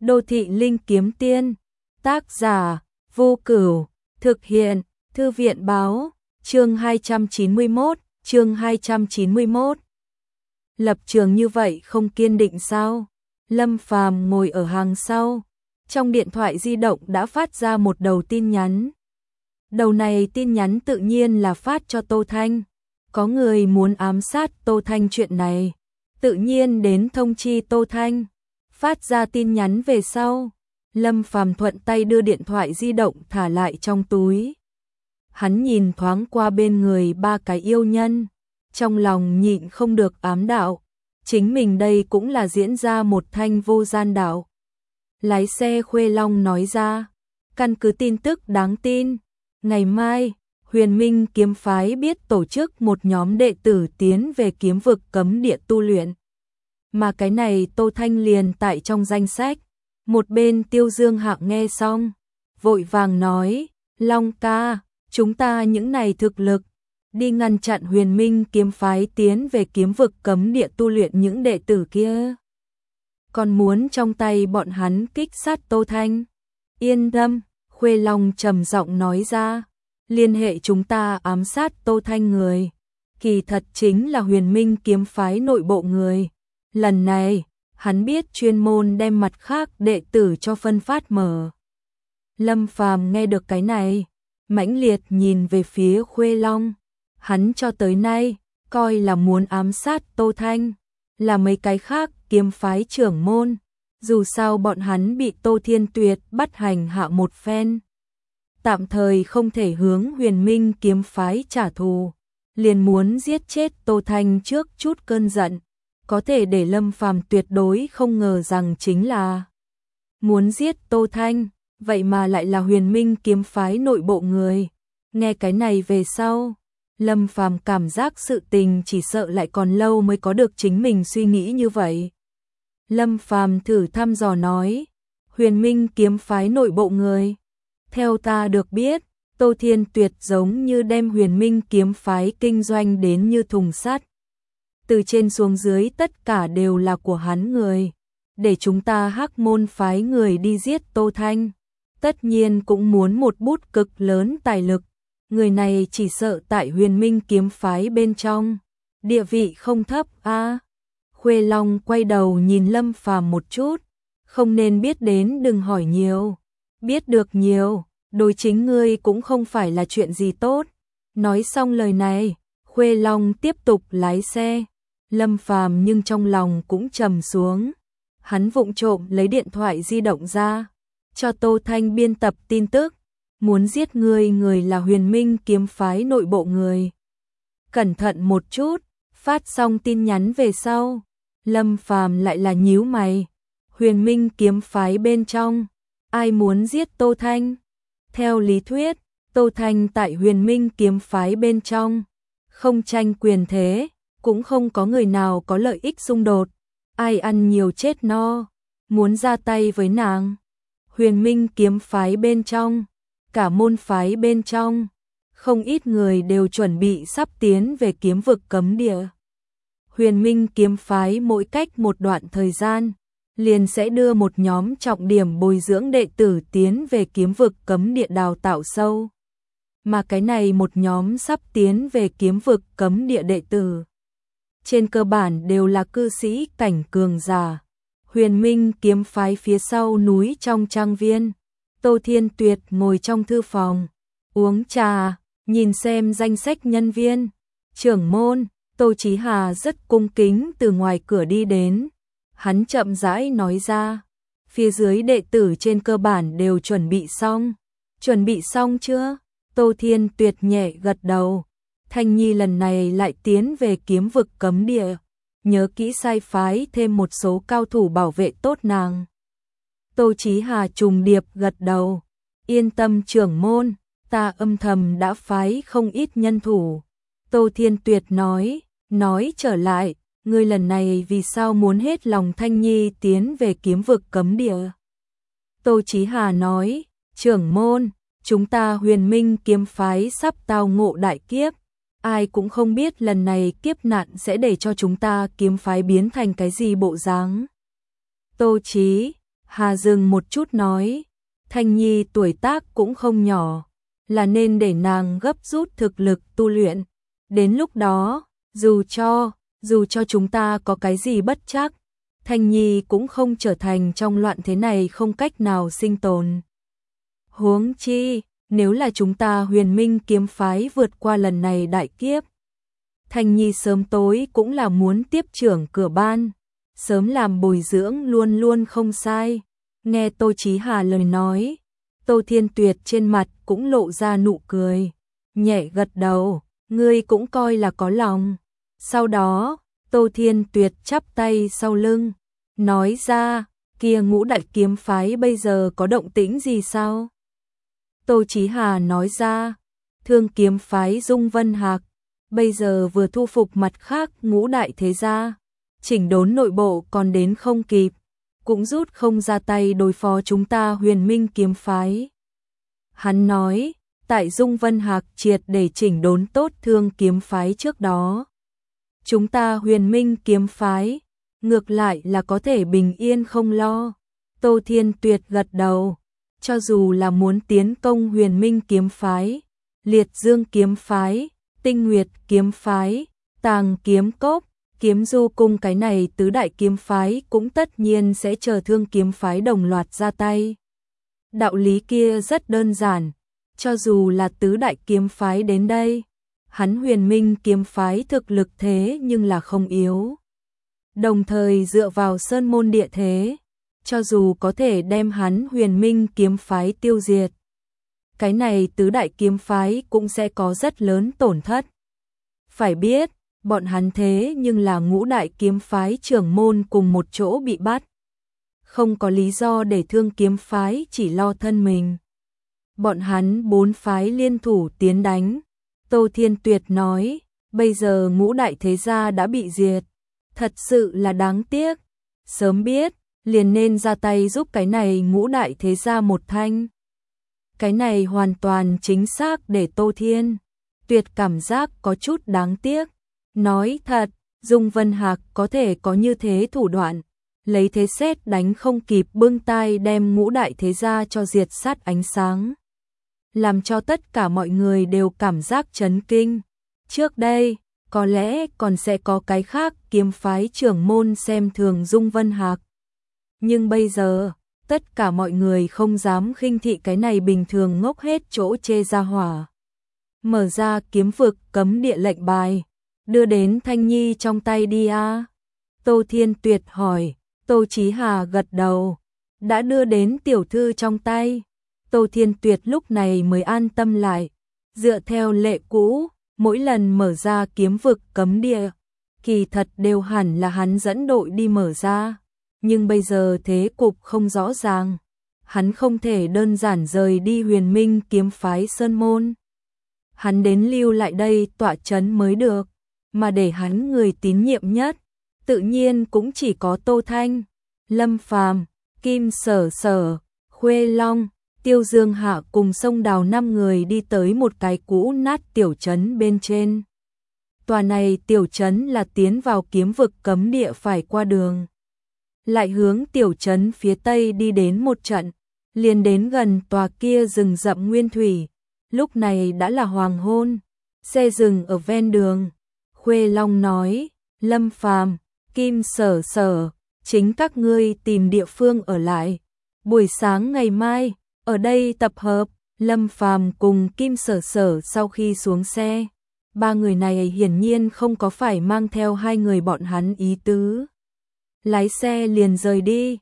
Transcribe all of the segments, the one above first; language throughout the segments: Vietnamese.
Đô thị linh kiếm tiên, tác giả, Vô Cửu, thực hiện, Thư viện báo, chương 291, chương 291. Lập trường như vậy không kiên định sao? Lâm Phàm ngồi ở hàng sau, trong điện thoại di động đã phát ra một đầu tin nhắn. Đầu này tin nhắn tự nhiên là phát cho Tô Thanh. Có người muốn ám sát Tô Thanh chuyện này, tự nhiên đến thông chi Tô Thanh. Phát ra tin nhắn về sau, Lâm Phàm thuận tay đưa điện thoại di động thả lại trong túi. Hắn nhìn thoáng qua bên người ba cái yêu nhân, trong lòng nhịn không được ám đạo, chính mình đây cũng là diễn ra một thanh vô gian đạo. Lái xe Khuê Long nói ra, căn cứ tin tức đáng tin, ngày mai, Huyền Minh kiếm phái biết tổ chức một nhóm đệ tử tiến về kiếm vực cấm địa tu luyện. Mà cái này Tô Thanh liền tại trong danh sách. Một bên Tiêu Dương Hạng nghe xong, vội vàng nói, Long ca, chúng ta những này thực lực, đi ngăn chặn Huyền Minh kiếm phái tiến về kiếm vực cấm địa tu luyện những đệ tử kia. Còn muốn trong tay bọn hắn kích sát Tô Thanh. Yên tâm, Khuê Long trầm giọng nói ra, liên hệ chúng ta ám sát Tô Thanh người, kỳ thật chính là Huyền Minh kiếm phái nội bộ người. Lần này, hắn biết chuyên môn đem mặt khác đệ tử cho phân phát mở. Lâm Phàm nghe được cái này, mãnh liệt nhìn về phía Khuê Long. Hắn cho tới nay, coi là muốn ám sát Tô Thanh, là mấy cái khác kiếm phái trưởng môn. Dù sao bọn hắn bị Tô Thiên Tuyệt bắt hành hạ một phen, tạm thời không thể hướng Huyền Minh kiếm phái trả thù, liền muốn giết chết Tô Thanh trước chút cơn giận. Có thể để Lâm Phàm tuyệt đối không ngờ rằng chính là muốn giết Tô Thanh, vậy mà lại là Huyền Minh kiếm phái nội bộ người. Nghe cái này về sau, Lâm Phàm cảm giác sự tình chỉ sợ lại còn lâu mới có được chính mình suy nghĩ như vậy. Lâm Phàm thử thăm dò nói, Huyền Minh kiếm phái nội bộ người. Theo ta được biết, Tô Thiên Tuyệt giống như đem Huyền Minh kiếm phái kinh doanh đến như thùng sắt. Từ trên xuống dưới tất cả đều là của hắn người. Để chúng ta Hắc Môn phái người đi giết Tô Thanh, tất nhiên cũng muốn một bút cực lớn tài lực. Người này chỉ sợ tại Huyền Minh kiếm phái bên trong, địa vị không thấp a. Khuê Long quay đầu nhìn Lâm Phàm một chút, không nên biết đến đừng hỏi nhiều, biết được nhiều, đối chính ngươi cũng không phải là chuyện gì tốt. Nói xong lời này, Khuê Long tiếp tục lái xe. Lâm Phàm nhưng trong lòng cũng trầm xuống. Hắn vụng trộm lấy điện thoại di động ra, cho Tô Thanh biên tập tin tức, muốn giết người là Huyền Minh kiếm phái nội bộ người. Cẩn thận một chút, phát xong tin nhắn về sau, Lâm Phàm lại là nhíu mày. Huyền Minh kiếm phái bên trong, ai muốn giết Tô Thanh? Theo lý thuyết, Tô Thanh tại Huyền Minh kiếm phái bên trong, không tranh quyền thế, cũng không có người nào có lợi ích xung đột, ai ăn nhiều chết no, muốn ra tay với nàng. Huyền Minh kiếm phái bên trong, cả môn phái bên trong, không ít người đều chuẩn bị sắp tiến về kiếm vực cấm địa. Huyền Minh kiếm phái mỗi cách một đoạn thời gian, liền sẽ đưa một nhóm trọng điểm bồi dưỡng đệ tử tiến về kiếm vực cấm địa đào tạo sâu. Mà cái này một nhóm sắp tiến về kiếm vực cấm địa đệ tử, trên cơ bản đều là cư sĩ cảnh cường giả. Huyền Minh kiếm phái phía sau núi trong trang viên, Tô Thiên Tuyệt ngồi trong thư phòng, uống trà, nhìn xem danh sách nhân viên. Trưởng môn, Tô Chí Hà rất cung kính từ ngoài cửa đi đến. Hắn chậm rãi nói ra, phía dưới đệ tử trên cơ bản đều chuẩn bị xong. Chuẩn bị xong chưa? Tô Thiên Tuyệt nhẹ gật đầu. Thanh Nhi lần này lại tiến về kiếm vực cấm địa, nhớ kỹ sai phái thêm một số cao thủ bảo vệ tốt nàng. Tô Chí Hà trùng điệp gật đầu. Yên tâm trưởng môn, ta âm thầm đã phái không ít nhân thủ. Tô Thiên Tuyệt nói trở lại, ngươi lần này vì sao muốn hết lòng Thanh Nhi tiến về kiếm vực cấm địa? Tô Chí Hà nói, trưởng môn, chúng ta Huyền Minh kiếm phái sắp tao ngộ đại kiếp. Ai cũng không biết lần này kiếp nạn sẽ để cho chúng ta kiếm phái biến thành cái gì bộ dáng. Tô Chí Hà dừng một chút nói, Thanh Nhi tuổi tác cũng không nhỏ, là nên để nàng gấp rút thực lực tu luyện. Đến lúc đó, dù cho chúng ta có cái gì bất trắc, Thanh Nhi cũng không trở thành trong loạn thế này không cách nào sinh tồn. Huống chi, nếu là chúng ta Huyền Minh kiếm phái vượt qua lần này đại kiếp, Thanh Nhi sớm tối cũng là muốn tiếp trưởng cửa ban, sớm làm bồi dưỡng luôn luôn không sai. Nghe Tô Chí Hà lời nói, Tô Thiên Tuyệt trên mặt cũng lộ ra nụ cười, nhẹ gật đầu, ngươi cũng coi là có lòng. Sau đó, Tô Thiên Tuyệt chắp tay sau lưng, nói ra, kia Ngũ Đại kiếm phái bây giờ có động tĩnh gì sao? Tô Chí Hà nói ra, Thương kiếm phái Dung Vân Hạc, bây giờ vừa thu phục mặt khác Ngũ Đại thế gia, chỉnh đốn nội bộ còn đến không kịp, cũng rút không ra tay đối phó chúng ta Huyền Minh kiếm phái. Hắn nói, tại Dung Vân Hạc triệt để chỉnh đốn tốt Thương kiếm phái trước đó, chúng ta Huyền Minh kiếm phái, ngược lại là có thể bình yên không lo. Tô Thiên Tuyệt gật đầu, cho dù là muốn tiến công Huyền Minh kiếm phái, Liệt Dương kiếm phái, Tinh Nguyệt kiếm phái, Tàng kiếm cốc, Kiếm Du cung cái này tứ đại kiếm phái cũng tất nhiên sẽ chờ Thương kiếm phái đồng loạt ra tay. Đạo lý kia rất đơn giản, cho dù là tứ đại kiếm phái đến đây, hắn Huyền Minh kiếm phái thực lực thế nhưng là không yếu. Đồng thời dựa vào sơn môn địa thế, cho dù có thể đem hắn Huyền Minh kiếm phái tiêu diệt, cái này tứ đại kiếm phái cũng sẽ có rất lớn tổn thất. Phải biết, bọn hắn thế nhưng là Ngũ Đại kiếm phái trưởng môn cùng một chỗ bị bắt. Không có lý do để Thương kiếm phái chỉ lo thân mình. Bọn hắn 4 phái liên thủ tiến đánh. Tô Thiên Tuyệt nói, bây giờ Ngũ Đại thế gia đã bị diệt. Thật sự là đáng tiếc. Sớm biết, liền nên ra tay giúp cái này Ngũ Đại thế gia một thanh. Cái này hoàn toàn chính xác để Tô Thiên Tuyệt cảm giác có chút đáng tiếc. Nói thật, Dung Vân Hạc có thể có như thế thủ đoạn, lấy thế xét đánh không kịp bưng tay đem Ngũ Đại thế gia cho diệt sát ánh sáng, làm cho tất cả mọi người đều cảm giác chấn kinh. Trước đây, có lẽ còn sẽ có cái khác kiếm phái trưởng môn xem thường Dung Vân Hạc. Nhưng bây giờ, tất cả mọi người không dám khinh thị cái này bình thường ngốc hết chỗ chê ra hỏa. Mở ra kiếm vực cấm địa lệnh bài, đưa đến Thanh Nhi trong tay đi a. Tô Thiên Tuyệt hỏi, Tô Chí Hà gật đầu, đã đưa đến tiểu thư trong tay. Tô Thiên Tuyệt lúc này mới an tâm lại, dựa theo lệ cũ, mỗi lần mở ra kiếm vực cấm địa, kỳ thật đều hẳn là hắn dẫn đội đi mở ra, nhưng bây giờ thế cục không rõ ràng, hắn không thể đơn giản rời đi Huyền Minh kiếm phái sơn môn. Hắn đến lưu lại đây tọa trấn mới được, mà để hắn người tín nhiệm nhất, tự nhiên cũng chỉ có Tô Thanh, Lâm Phàm, Kim Sở Sở, Khuê Long, Tiêu Dương Hạ cùng Sông Đào 5 người đi tới một cái cũ nát tiểu trấn bên trên. Tòa này tiểu trấn là tiến vào kiếm vực cấm địa phải qua đường. Lại hướng tiểu trấn phía tây đi đến một trận, liền đến gần tòa kia rừng rậm nguyên thủy. Lúc này đã là hoàng hôn, xe dừng ở ven đường. Khuê Long nói, Lâm Phàm, Kim Sở Sở, chính các ngươi tìm địa phương ở lại. Buổi sáng ngày mai, ở đây tập hợp. Lâm Phàm cùng Kim Sở Sở sau khi xuống xe, ba người này hiển nhiên không có phải mang theo hai người bọn hắn ý tứ. Lái xe liền rời đi.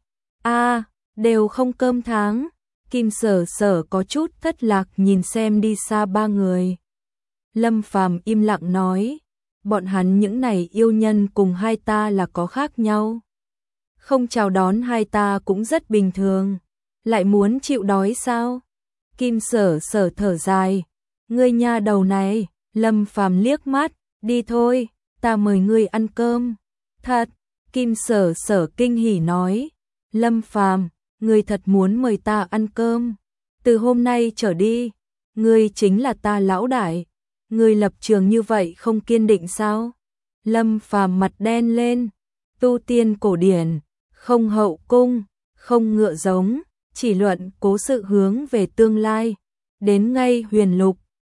Đều không cơm tháng. Kim Sở Sở có chút thất lạc nhìn xem đi xa ba người. Lâm Phàm im lặng nói, bọn hắn những này yêu nhân cùng hai ta là có khác nhau. Không chào đón hai ta cũng rất bình thường, lại muốn chịu đói sao? Kim Sở Sở thở dài, ngươi nha đầu này. Lâm Phàm liếc mắt, đi thôi, ta mời ngươi ăn cơm. Thật? Kim Sở Sở kinh hỉ nói, Lâm Phàm, ngươi thật muốn mời ta ăn cơm? Từ hôm nay trở đi, ngươi chính là ta lão đại. Ngươi lập trường như vậy không kiên định sao? Lâm Phàm mặt đen lên, tu tiên cổ điển, không hậu cung, không ngựa giống, chỉ luận cố sự hướng về tương lai. Đến ngay Huyền Lục,